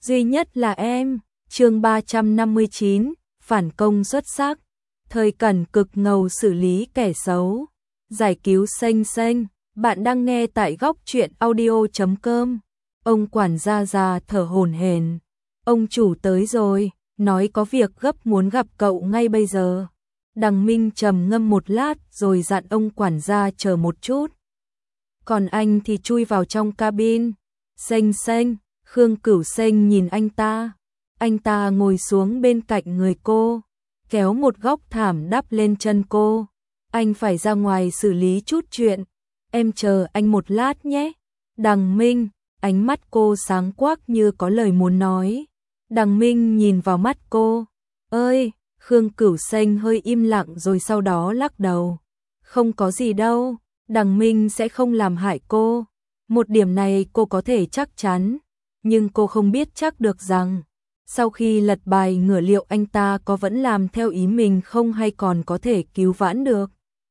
duy nhất là em. Chương 359, phản công xuất sắc. Thời Cẩn cực ngầu xử lý kẻ xấu, giải cứu Xanh Xanh. Bạn đang nghe tại góc truyện audio.com. Ông quản gia già thở hổn hển. Ông chủ tới rồi, nói có việc gấp muốn gặp cậu ngay bây giờ. Đằng Minh trầm ngâm một lát rồi dặn ông quản gia chờ một chút. Còn anh thì chui vào trong cabin. Xanh Xanh, Khương Cửu Xanh nhìn anh ta. Anh ta ngồi xuống bên cạnh người cô, kéo một góc thảm đắp lên chân cô. Anh phải ra ngoài xử lý chút chuyện. Em chờ anh một lát nhé. Đằng Minh, ánh mắt cô sáng quắc như có lời muốn nói. Đằng Minh nhìn vào mắt cô. Ơi, Khương Cửu Xanh hơi im lặng rồi sau đó lắc đầu. Không có gì đâu, Đằng Minh sẽ không làm hại cô. Một điểm này cô có thể chắc chắn, nhưng cô không biết chắc được rằng sau khi lật bài ngửa liệu anh ta có vẫn làm theo ý mình không hay còn có thể cứu vãn được.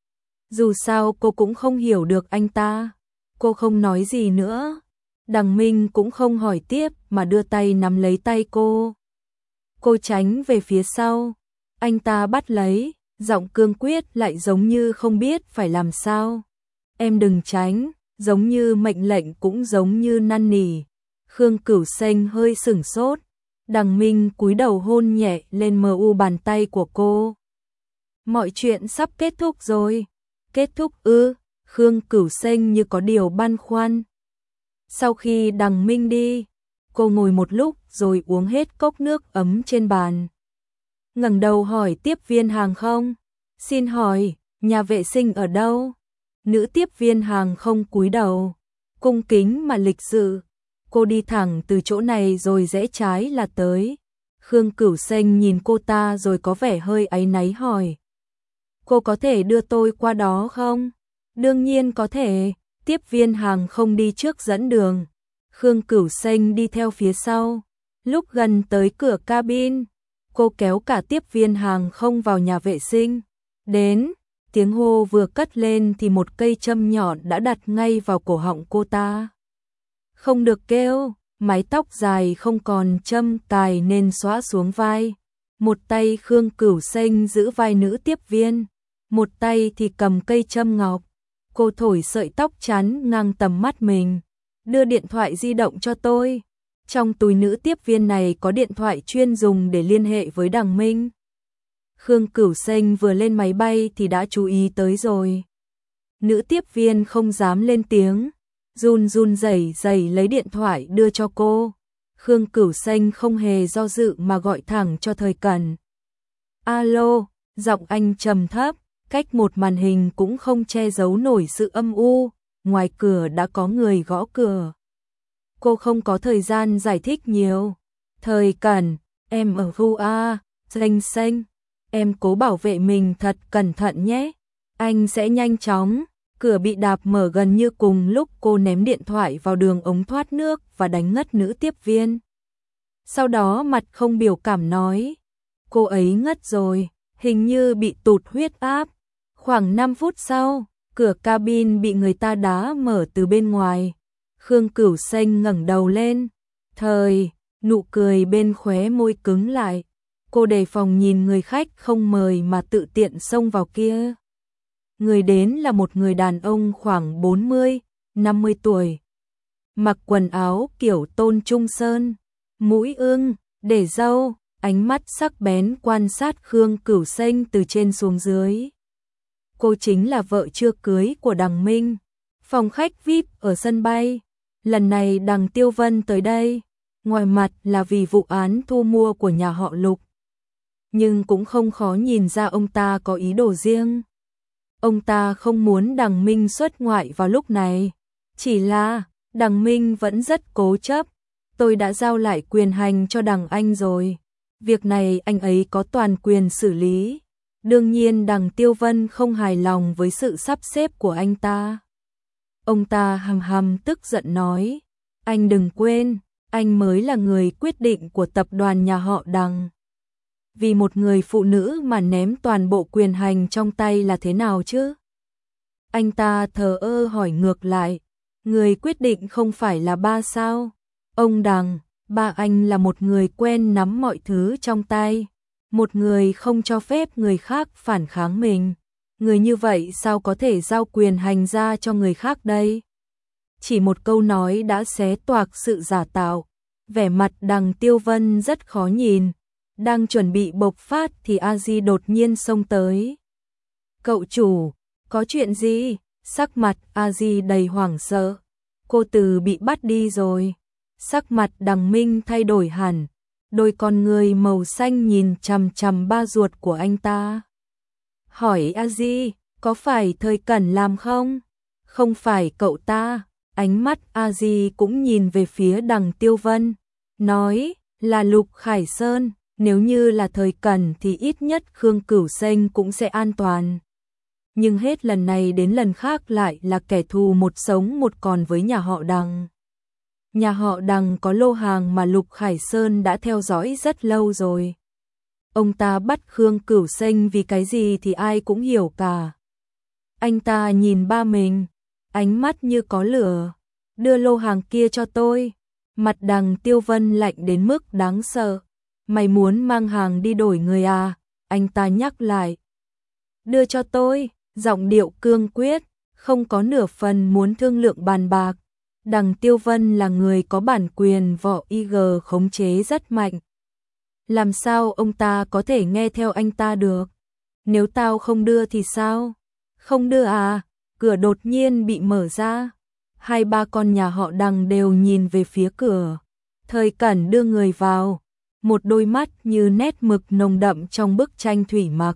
Dù sao cô cũng không hiểu được anh ta. Cô không nói gì nữa. Đằng Minh cũng không hỏi tiếp mà đưa tay nắm lấy tay cô. Cô tránh về phía sau. Anh ta bắt lấy, giọng cương quyết lại giống như không biết phải làm sao. Em đừng tránh, giống như mệnh lệnh cũng giống như năn nỉ. Khương Cửu Xanh hơi sửng sốt. Đằng Minh cúi đầu hôn nhẹ lên mu bàn tay của cô. Mọi chuyện sắp kết thúc rồi. Kết thúc ư? Khương Cửu Xanh như có điều băn khoăn. Sau khi Đằng Minh đi, cô ngồi một lúc rồi uống hết cốc nước ấm trên bàn. Ngẩng đầu hỏi tiếp viên hàng không. Xin hỏi, nhà vệ sinh ở đâu? Nữ tiếp viên hàng không cúi đầu, cung kính mà lịch sự. Cô đi thẳng từ chỗ này rồi rẽ trái là tới. Khương Cửu Xanh nhìn cô ta rồi có vẻ hơi áy náy hỏi. Cô có thể đưa tôi qua đó không? Đương nhiên có thể. Tiếp viên hàng không đi trước dẫn đường. Khương Cửu Xanh đi theo phía sau. Lúc gần tới cửa cabin, cô kéo cả tiếp viên hàng không vào nhà vệ sinh. Đến, tiếng hô vừa cất lên thì một cây châm nhọn đã đặt ngay vào cổ họng cô ta. Không được kêu, mái tóc dài không còn châm cài nên xõa xuống vai. Một tay Khương Cửu Xanh giữ vai nữ tiếp viên, một tay thì cầm cây châm ngọc. Cô thổi sợi tóc chắn ngang tầm mắt mình. Đưa điện thoại di động cho tôi. Trong túi nữ tiếp viên này có điện thoại chuyên dùng để liên hệ với Đằng Minh. Khương Cửu Xanh vừa lên máy bay thì đã chú ý tới rồi. Nữ tiếp viên không dám lên tiếng, run run rẩy rẩy lấy điện thoại đưa cho cô. Khương Cửu Xanh không hề do dự mà gọi thẳng cho Thời Cẩn. Alo, giọng anh trầm thấp, cách một màn hình cũng không che giấu nổi sự âm u. Ngoài cửa đã có người gõ cửa. Cô không có thời gian giải thích nhiều. Thời Cẩn, em ở khu A, Xanh Xanh. Em cố bảo vệ mình thật cẩn thận nhé. Anh sẽ nhanh chóng. Cửa bị đạp mở gần như cùng lúc cô ném điện thoại vào đường ống thoát nước và đánh ngất nữ tiếp viên. Sau đó mặt không biểu cảm nói. Cô ấy ngất rồi, hình như bị tụt huyết áp. Khoảng 5 phút sau, cửa cabin bị người ta đá mở từ bên ngoài. Khương Cửu Xanh ngẩng đầu lên. Nụ cười bên khóe môi cứng lại. Cô đề phòng nhìn người khách không mời mà tự tiện xông vào kia. Người đến là một người đàn ông khoảng 40, 50 tuổi. Mặc quần áo kiểu Tôn Trung Sơn, mũi ưng, để râu, ánh mắt sắc bén quan sát Khương Cửu Xanh từ trên xuống dưới. Cô chính là vợ chưa cưới của Đằng Minh. Phòng khách VIP ở sân bay. Lần này Đằng Tiêu Vân tới đây, ngoài mặt là vì vụ án thu mua của nhà họ Lục. Nhưng cũng không khó nhìn ra ông ta có ý đồ riêng. Ông ta không muốn Đằng Minh xuất ngoại vào lúc này. Chỉ là, Đằng Minh vẫn rất cố chấp. Tôi đã giao lại quyền hành cho Đằng Anh rồi. Việc này anh ấy có toàn quyền xử lý. Đương nhiên Đằng Tiêu Vân không hài lòng với sự sắp xếp của anh ta. Ông ta hầm hầm tức giận nói. Anh đừng quên, anh mới là người quyết định của tập đoàn nhà họ Đằng. Vì một người phụ nữ mà ném toàn bộ quyền hành trong tay là thế nào chứ? Anh ta thờ ơ hỏi ngược lại. Người quyết định không phải là ba sao? Ông Đằng, Ba anh là một người quen nắm mọi thứ trong tay, một người không cho phép người khác phản kháng mình. Người như vậy sao có thể giao quyền hành ra cho người khác đây? Chỉ một câu nói đã xé toạc sự giả tạo. Vẻ mặt Đằng Tiêu Vân rất khó nhìn. Đang chuẩn bị bộc phát thì A Di đột nhiên xông tới. Cậu chủ, có chuyện gì? Sắc mặt A Di đầy hoảng sợ. Cô Từ bị bắt đi rồi. Sắc mặt Đằng Minh thay đổi hẳn. Đôi con người màu xanh nhìn chằm chằm ba ruột của anh ta. Hỏi A Di, có phải Thời Cẩn làm không? Không phải cậu ta. Ánh mắt A Di cũng nhìn về phía Đằng Tiêu Vân. Nói là Lục Khải Sơn. Nếu như là Thời Cẩn thì ít nhất Khương Cửu Xanh cũng sẽ an toàn. Nhưng hết lần này đến lần khác lại là kẻ thù một sống một còn với nhà họ Đằng. Nhà họ Đằng có lô hàng mà Lục Khải Sơn đã theo dõi rất lâu rồi. Ông ta bắt Khương Cửu Xanh vì cái gì thì ai cũng hiểu cả. Anh ta nhìn ba mình, ánh mắt như có lửa. Đưa lô hàng kia cho tôi. Mặt Đằng Tiêu Vân lạnh đến mức đáng sợ. Mày muốn mang hàng đi đổi người à? Anh ta nhắc lại. Đưa cho tôi, giọng điệu cương quyết, không có nửa phần muốn thương lượng bàn bạc. Đằng Tiêu Vân là người có bản quyền võ IG khống chế rất mạnh. Làm sao ông ta có thể nghe theo anh ta được? Nếu tao không đưa thì sao? Không đưa à? Cửa đột nhiên bị mở ra. Hai ba con nhà họ Đằng đều nhìn về phía cửa. Thời Cẩn đưa người vào. Một đôi mắt như nét mực nồng đậm trong bức tranh thủy mặc.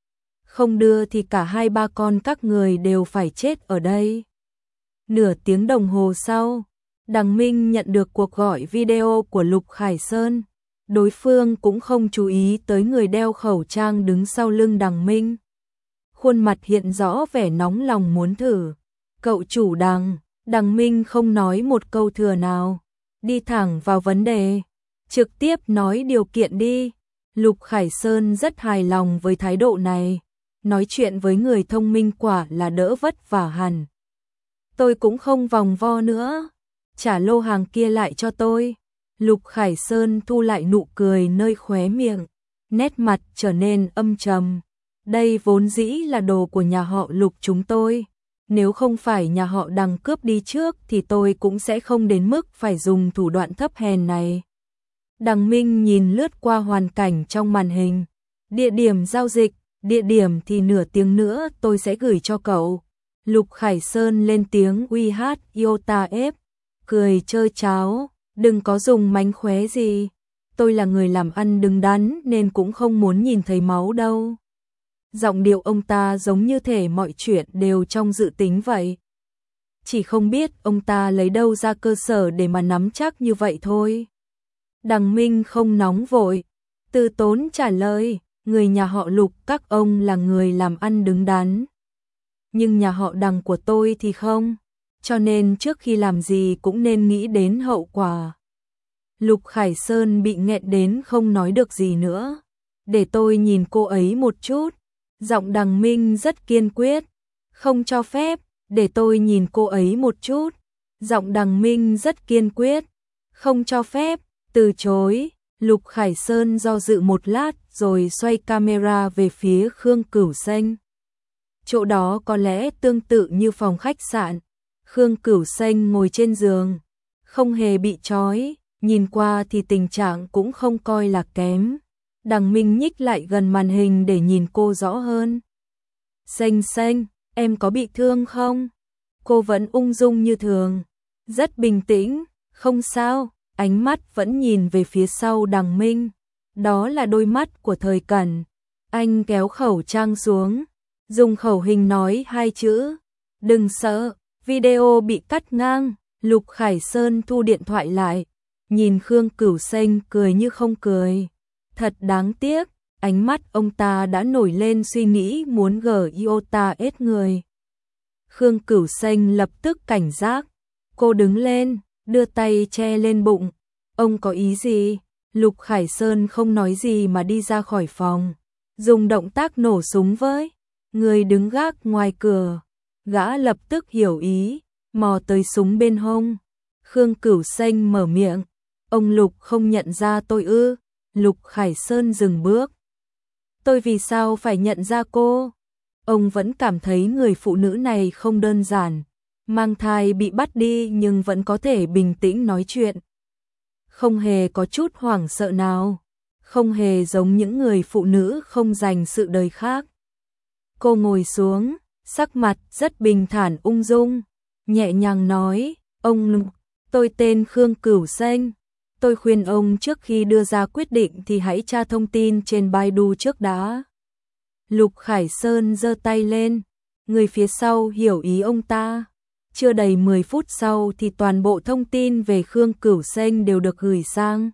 Không đưa thì cả hai ba con các người đều phải chết ở đây. Nửa tiếng đồng hồ sau, Đằng Minh nhận được cuộc gọi video của Lục Khải Sơn. Đối phương cũng không chú ý tới người đeo khẩu trang đứng sau lưng Đằng Minh. Khuôn mặt hiện rõ vẻ nóng lòng muốn thử. Cậu chủ Đằng Minh không nói một câu thừa nào. Đi thẳng vào vấn đề. Trực tiếp nói điều kiện đi. Lục Khải Sơn rất hài lòng với thái độ này. Nói chuyện với người thông minh quả là đỡ vất vả hẳn. Tôi cũng không vòng vo nữa. Trả lô hàng kia lại cho tôi. Lục Khải Sơn thu lại nụ cười nơi khóe miệng. Nét mặt trở nên âm trầm. Đây vốn dĩ là đồ của nhà họ Lục chúng tôi. Nếu không phải nhà họ Đằng cướp đi trước thì tôi cũng sẽ không đến mức phải dùng thủ đoạn thấp hèn này. Đằng Minh nhìn lướt qua hoàn cảnh trong màn hình. Địa điểm giao dịch, địa điểm thì nửa tiếng nữa tôi sẽ gửi cho cậu. Lục Khải Sơn lên tiếng uy hát Iota ép, cười chơi cháo, đừng có dùng mánh khóe gì. Tôi là người làm ăn đứng đắn nên cũng không muốn nhìn thấy máu đâu. Giọng điệu ông ta giống như thể mọi chuyện đều trong dự tính vậy. Chỉ không biết ông ta lấy đâu ra cơ sở để mà nắm chắc như vậy thôi. Đằng Minh không nóng vội, từ tốn trả lời, người nhà họ Lục các ông là người làm ăn đứng đắn. Nhưng nhà họ Đằng của tôi thì không, cho nên trước khi làm gì cũng nên nghĩ đến hậu quả. Lục Khải Sơn bị nghẹn đến không nói được gì nữa. Để tôi nhìn cô ấy một chút. Giọng Đằng Minh rất kiên quyết. Không cho phép, để tôi nhìn cô ấy một chút. Giọng Đằng Minh rất kiên quyết. Không cho phép, từ chối. Lục Khải Sơn do dự một lát rồi xoay camera về phía Khương Cửu Xanh. Chỗ đó có lẽ tương tự như phòng khách sạn. Khương Cửu Xanh ngồi trên giường, không hề bị trói, nhìn qua thì tình trạng cũng không coi là kém. Đằng Minh nhích lại gần màn hình để nhìn cô rõ hơn. Xanh xanh, em có bị thương không? Cô vẫn ung dung như thường, rất bình tĩnh, không sao, ánh mắt vẫn nhìn về phía sau Đằng Minh. Đó là đôi mắt của Thời Cẩn. Anh kéo khẩu trang xuống, dùng khẩu hình nói hai chữ, đừng sợ. Video bị cắt ngang, Lục Khải Sơn thu điện thoại lại, nhìn Khương Cửu Xanh cười như không cười. Thật đáng tiếc, ánh mắt ông ta đã nổi lên suy nghĩ muốn Iota ết người. Khương Cửu Xanh lập tức cảnh giác, cô đứng lên, đưa tay che lên bụng. Ông có ý gì? Lục Khải Sơn không nói gì mà đi ra khỏi phòng, dùng động tác nổ súng với người đứng gác ngoài cửa. Gã lập tức hiểu ý, mò tới súng bên hông. Khương Cửu Xanh mở miệng, Ông Lục không nhận ra tôi ư? Lục Khải Sơn dừng bước. Tôi vì sao phải nhận ra cô? Ông vẫn cảm thấy người phụ nữ này không đơn giản. Mang thai bị bắt đi nhưng vẫn có thể bình tĩnh nói chuyện. Không hề có chút hoảng sợ nào. Không hề giống những người phụ nữ không dành sự đời khác. Cô ngồi xuống, sắc mặt rất bình thản ung dung, nhẹ nhàng nói, ông Lục, tôi tên Khương Cửu Xanh. Tôi khuyên ông trước khi đưa ra quyết định thì hãy tra thông tin trên Baidu trước đã. Lục Khải Sơn giơ tay lên, người phía sau hiểu ý ông ta. Chưa đầy 10 phút sau thì toàn bộ thông tin về Khương Cửu Xanh đều được gửi sang.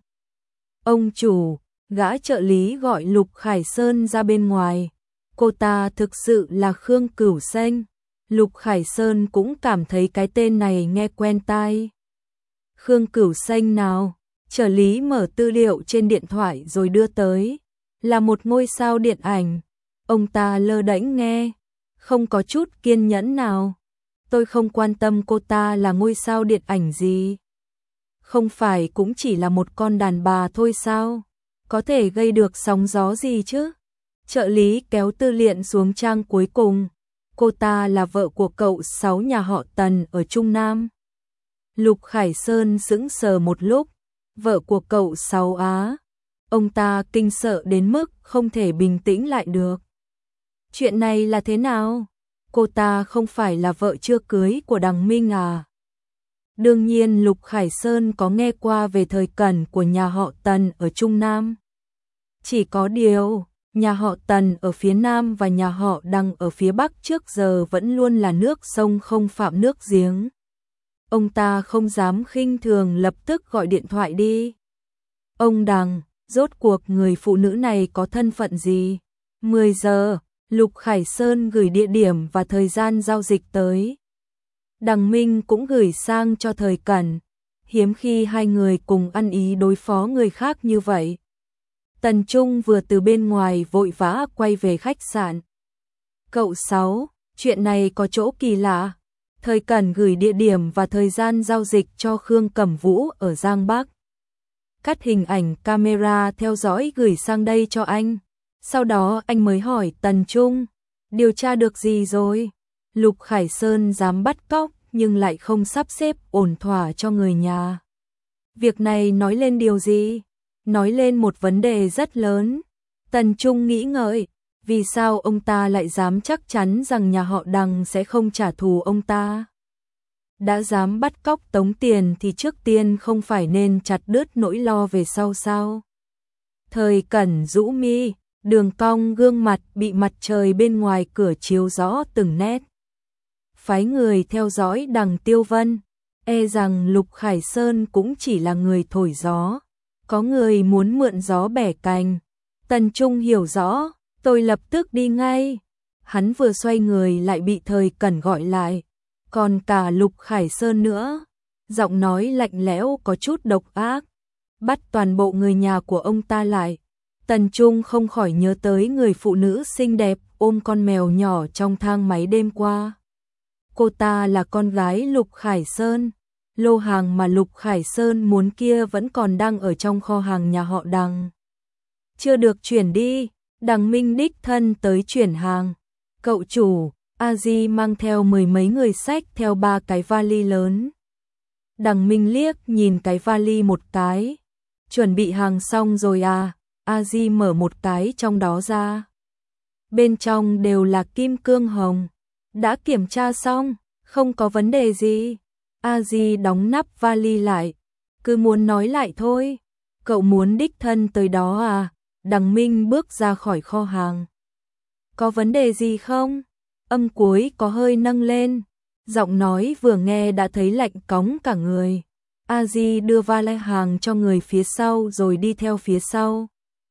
Ông chủ, gã trợ lý gọi Lục Khải Sơn ra bên ngoài. Cô ta thực sự là Khương Cửu Xanh. Lục Khải Sơn cũng cảm thấy cái tên này nghe quen tai. Khương Cửu Xanh nào? Trợ lý mở tư liệu trên điện thoại rồi đưa tới. Là một ngôi sao điện ảnh. Ông ta lơ đễnh nghe, không có chút kiên nhẫn nào. Tôi không quan tâm cô ta là ngôi sao điện ảnh gì. Không phải cũng chỉ là một con đàn bà thôi sao? Có thể gây được sóng gió gì chứ? Trợ lý kéo tư liệu xuống trang cuối cùng. Cô ta là vợ của cậu Sáu nhà họ Tần ở Trung Nam. Lục Khải Sơn sững sờ một lúc. Vợ của cậu Sáu á? Ông ta kinh sợ đến mức không thể bình tĩnh lại được. Chuyện này là thế nào? Cô ta không phải là vợ chưa cưới của Đằng Minh à? Đương nhiên Lục Khải Sơn có nghe qua về thời cẩn của nhà họ Tần ở Trung Nam. Chỉ có điều, nhà họ Tần ở phía Nam và nhà họ Đằng ở phía Bắc trước giờ vẫn luôn là nước sông không phạm nước giếng. Ông ta không dám khinh thường lập tức gọi điện thoại đi. Ông Đằng, rốt cuộc người phụ nữ này có thân phận gì? 10 giờ, Lục Khải Sơn gửi địa điểm và thời gian giao dịch tới. Đằng Minh cũng gửi sang cho thời cẩn. Hiếm khi hai người cùng ăn ý đối phó người khác như vậy. Tần Trung vừa từ bên ngoài vội vã quay về khách sạn. Cậu Sáu, chuyện này có chỗ kỳ lạ. Thời cẩn gửi địa điểm và thời gian giao dịch cho Khương Cẩm Vũ ở Giang Bắc. Cắt hình ảnh camera theo dõi gửi sang đây cho anh. Sau đó anh mới hỏi Tần Trung, điều tra được gì rồi? Lục Khải Sơn dám bắt cóc nhưng lại không sắp xếp ổn thỏa cho người nhà. Việc này nói lên điều gì? Nói lên một vấn đề rất lớn. Tần Trung nghĩ ngợi, vì sao ông ta lại dám chắc chắn rằng nhà họ Đằng sẽ không trả thù ông ta? Đã dám bắt cóc tống tiền thì trước tiên không phải nên chặt đứt nỗi lo về sau sao? Thời cẩn rũ mi, đường cong gương mặt bị mặt trời bên ngoài cửa chiếu rõ từng nét. Phái người theo dõi Đằng Tiêu Vân, e rằng Lục Khải Sơn cũng chỉ là người thổi gió. Có người muốn mượn gió bẻ cành. Tần Trung hiểu rõ, tôi lập tức đi ngay. Hắn vừa xoay người lại bị thời cẩn gọi lại. Còn cả Lục Khải Sơn nữa. Giọng nói lạnh lẽo có chút độc ác. Bắt toàn bộ người nhà của ông ta lại. Tần Trung không khỏi nhớ tới người phụ nữ xinh đẹp ôm con mèo nhỏ trong thang máy đêm qua. Cô ta là con gái Lục Khải Sơn. Lô hàng mà Lục Khải Sơn muốn kia vẫn còn đang ở trong kho hàng nhà họ Đằng. Chưa được chuyển đi, Đằng Minh đích thân tới chuyển hàng. Cậu chủ, A Di mang theo 10 mấy người xách theo 3 cái vali lớn. Đằng Minh liếc nhìn cái vali một cái. Chuẩn bị hàng xong rồi à? A Di mở một cái trong đó ra. Bên trong đều là kim cương hồng. Đã kiểm tra xong, không có vấn đề gì. A Di đóng nắp vali lại. Cứ muốn nói lại thôi. Cậu muốn đích thân tới đó à? Đằng Minh bước ra khỏi kho hàng. Có vấn đề gì không? Âm cuối có hơi nâng lên. Giọng nói vừa nghe đã thấy lạnh cóng cả người. A Di đưa vali hàng cho người phía sau rồi đi theo phía sau.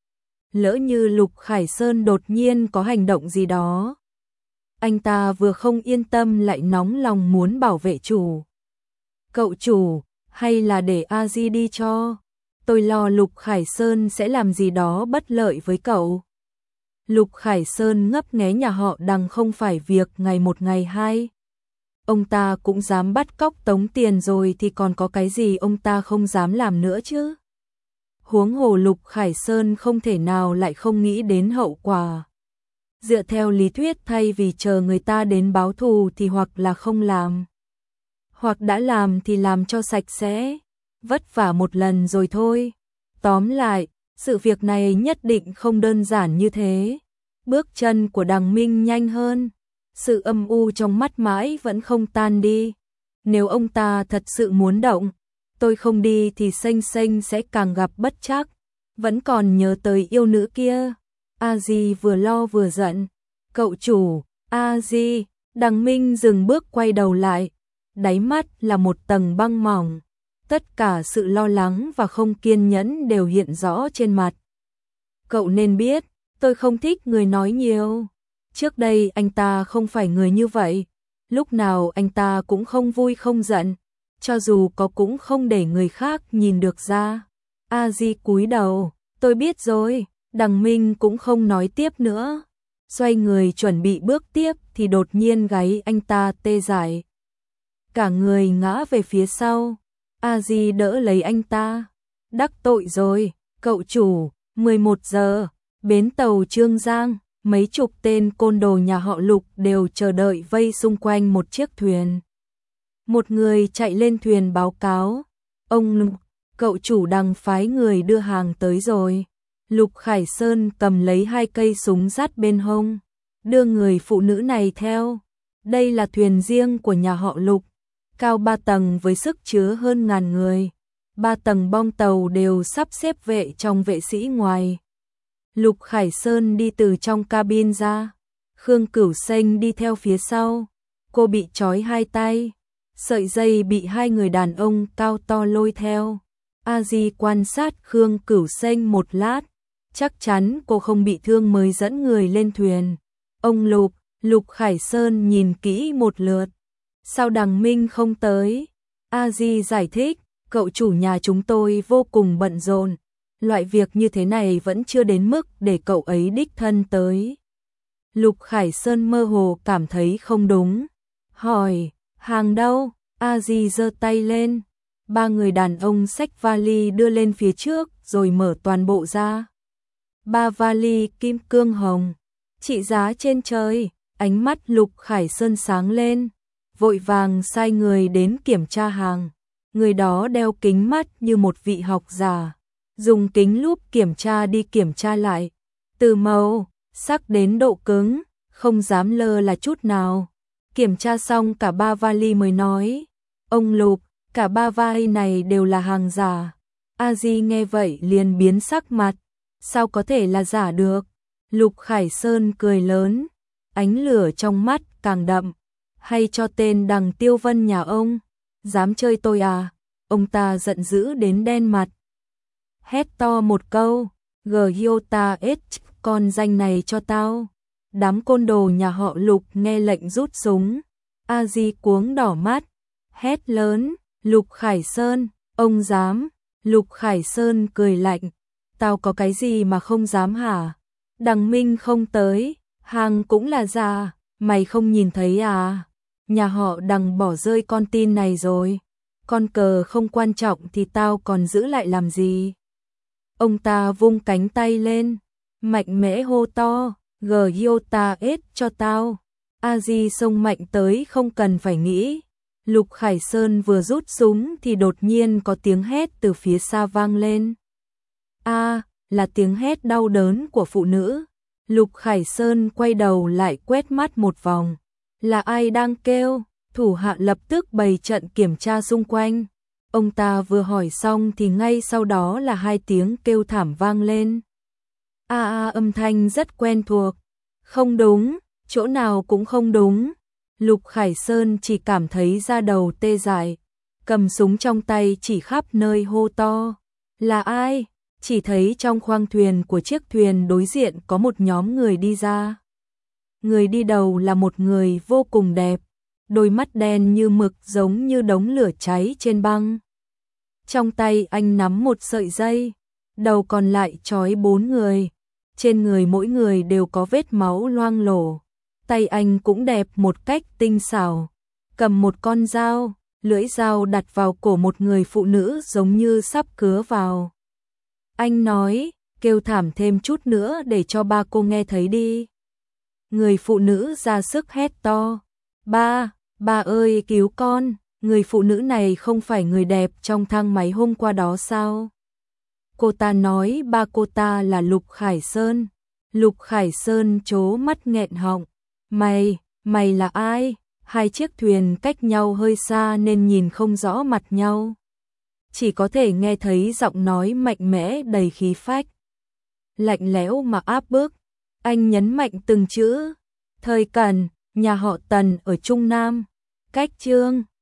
Lỡ như Lục Khải Sơn đột nhiên có hành động gì đó. Anh ta vừa không yên tâm lại nóng lòng muốn bảo vệ chủ. Cậu chủ, hay là để A Di đi cho? Tôi lo Lục Khải Sơn sẽ làm gì đó bất lợi với cậu. Lục Khải Sơn ngấp nghé nhà họ Đằng không phải việc ngày một ngày hai. Ông ta cũng dám bắt cóc tống tiền rồi thì còn có cái gì ông ta không dám làm nữa chứ? Huống hồ Lục Khải Sơn không thể nào lại không nghĩ đến hậu quả. Dựa theo lý thuyết thay vì chờ người ta đến báo thù thì hoặc là không làm, hoặc đã làm thì làm cho sạch sẽ, vất vả một lần rồi thôi. Tóm lại, sự việc này nhất định không đơn giản như thế. Bước chân của Đằng Minh nhanh hơn, sự âm u trong mắt mãi vẫn không tan đi. Nếu ông ta thật sự muốn động, tôi không đi thì Xanh Xanh sẽ càng gặp bất trắc. Vẫn còn nhớ tới yêu nữ kia. A Di vừa lo vừa giận. Cậu chủ, A Di. Đằng Minh dừng bước quay đầu lại. Đáy mắt là một tầng băng mỏng. Tất cả sự lo lắng và không kiên nhẫn đều hiện rõ trên mặt. Cậu nên biết, tôi không thích người nói nhiều. Trước đây anh ta không phải người như vậy. Lúc nào anh ta cũng không vui không giận. Cho dù có cũng không để người khác nhìn được ra. A Di cúi đầu, tôi biết rồi. Đằng Minh cũng không nói tiếp nữa. Xoay người chuẩn bị bước tiếp thì đột nhiên gáy anh ta tê dại. Cả người ngã về phía sau. A Di đỡ lấy anh ta. Đắc tội rồi, cậu chủ. 11 giờ, bến tàu Trương Giang, mấy chục tên côn đồ nhà họ Lục đều chờ đợi vây xung quanh một chiếc thuyền. Một người chạy lên thuyền báo cáo. Ông Lục, cậu chủ Đằng phái người đưa hàng tới rồi. Lục Khải Sơn cầm lấy 2 cây súng dắt bên hông, đưa người phụ nữ này theo. Đây là thuyền riêng của nhà họ Lục, cao 3 tầng với sức chứa hơn 1000 người. 3 tầng bong tàu đều sắp xếp vệ trong vệ sĩ ngoài. Lục Khải Sơn đi từ trong cabin ra, Khương Cửu Xanh đi theo phía sau. Cô bị trói 2 tay, sợi dây bị 2 người đàn ông cao to lôi theo. A Di quan sát Khương Cửu Xanh một lát, chắc chắn cô không bị thương mới dẫn người lên thuyền. Ông Lục, Lục Khải Sơn nhìn kỹ một lượt. Sao Đằng Minh không tới? A Di giải thích, cậu chủ nhà chúng tôi vô cùng bận rộn. Loại việc như thế này vẫn chưa đến mức để cậu ấy đích thân tới. Lục Khải Sơn mơ hồ cảm thấy không đúng. Hỏi, hàng đâu? A Di giơ tay lên. 3 người đàn ông xách vali đưa lên phía trước rồi mở toàn bộ ra. 3 vali kim cương hồng, trị giá trên trời. Ánh mắt Lục Khải Sơn sáng lên, vội vàng sai người đến kiểm tra hàng. Người đó đeo kính mắt như một vị học giả, dùng kính lúp kiểm tra đi kiểm tra lại, từ màu, sắc đến độ cứng, không dám lơ là chút nào. Kiểm tra xong cả 3 vali mới nói, ông Lục, cả 3 vali này đều là hàng giả. A Di nghe vậy liền biến sắc mặt, sao có thể là giả được? Lục Khải Sơn cười lớn, ánh lửa trong mắt càng đậm. Hay cho tên Đằng Tiêu Vân nhà ông, dám chơi tôi à? Ông ta giận dữ đến đen mặt. Hét to một câu, Giota S, con danh này cho tao. Đám côn đồ nhà họ Lục nghe lệnh rút súng. A Di cuống đỏ mắt, hét lớn, Lục Khải Sơn, ông dám? Lục Khải Sơn cười lạnh, tao có cái gì mà không dám hả? Đằng Minh không tới, hàng cũng là giả, mày không nhìn thấy à? Nhà họ Đằng bỏ rơi con tin này rồi, con cờ không quan trọng thì tao còn giữ lại làm gì? Ông ta vung cánh tay lên, mạnh mẽ hô to, Giota S cho tao. A Di xông mạnh tới không cần phải nghĩ. Lục Khải Sơn vừa rút súng thì đột nhiên có tiếng hét từ phía xa vang lên. Là tiếng hét đau đớn của phụ nữ. Lục Khải Sơn quay đầu lại quét mắt một vòng. Là ai đang kêu? Thủ hạ lập tức bày trận kiểm tra xung quanh. Ông ta vừa hỏi xong thì ngay sau đó là 2 tiếng kêu thảm vang lên. Âm thanh rất quen thuộc. Không đúng, chỗ nào cũng không đúng. Lục Khải Sơn chỉ cảm thấy da đầu tê dại, cầm súng trong tay chỉ khắp nơi hô to. Là ai? Chỉ thấy trong khoang thuyền của chiếc thuyền đối diện có một nhóm người đi ra. Người đi đầu là một người vô cùng đẹp, đôi mắt đen như mực giống như đống lửa cháy trên băng. Trong tay anh nắm một sợi dây, đầu còn lại trói 4 người. Trên người mỗi người đều có vết máu loang lổ. Tay anh cũng đẹp một cách tinh xảo. cầm một con dao, lưỡi dao đặt vào cổ một người phụ nữ giống như sắp cứa vào. Anh nói, kêu thảm thêm chút nữa để cho ba cô nghe thấy đi. Người phụ nữ ra sức hét to, ba ơi cứu con, người phụ nữ này không phải người đẹp trong thang máy hôm qua đó sao? Cô ta nói ba cô ta là Lục Khải Sơn. Lục Khải Sơn trố mắt nghẹn họng, mày là ai? Hai chiếc thuyền cách nhau hơi xa nên nhìn không rõ mặt nhau. Chỉ có thể nghe thấy giọng nói mạnh mẽ đầy khí phách. Lạnh lẽo mà áp bức, anh nhấn mạnh từng chữ. Thời Cẩn, nhà họ Tần ở Trung Nam, cách Chương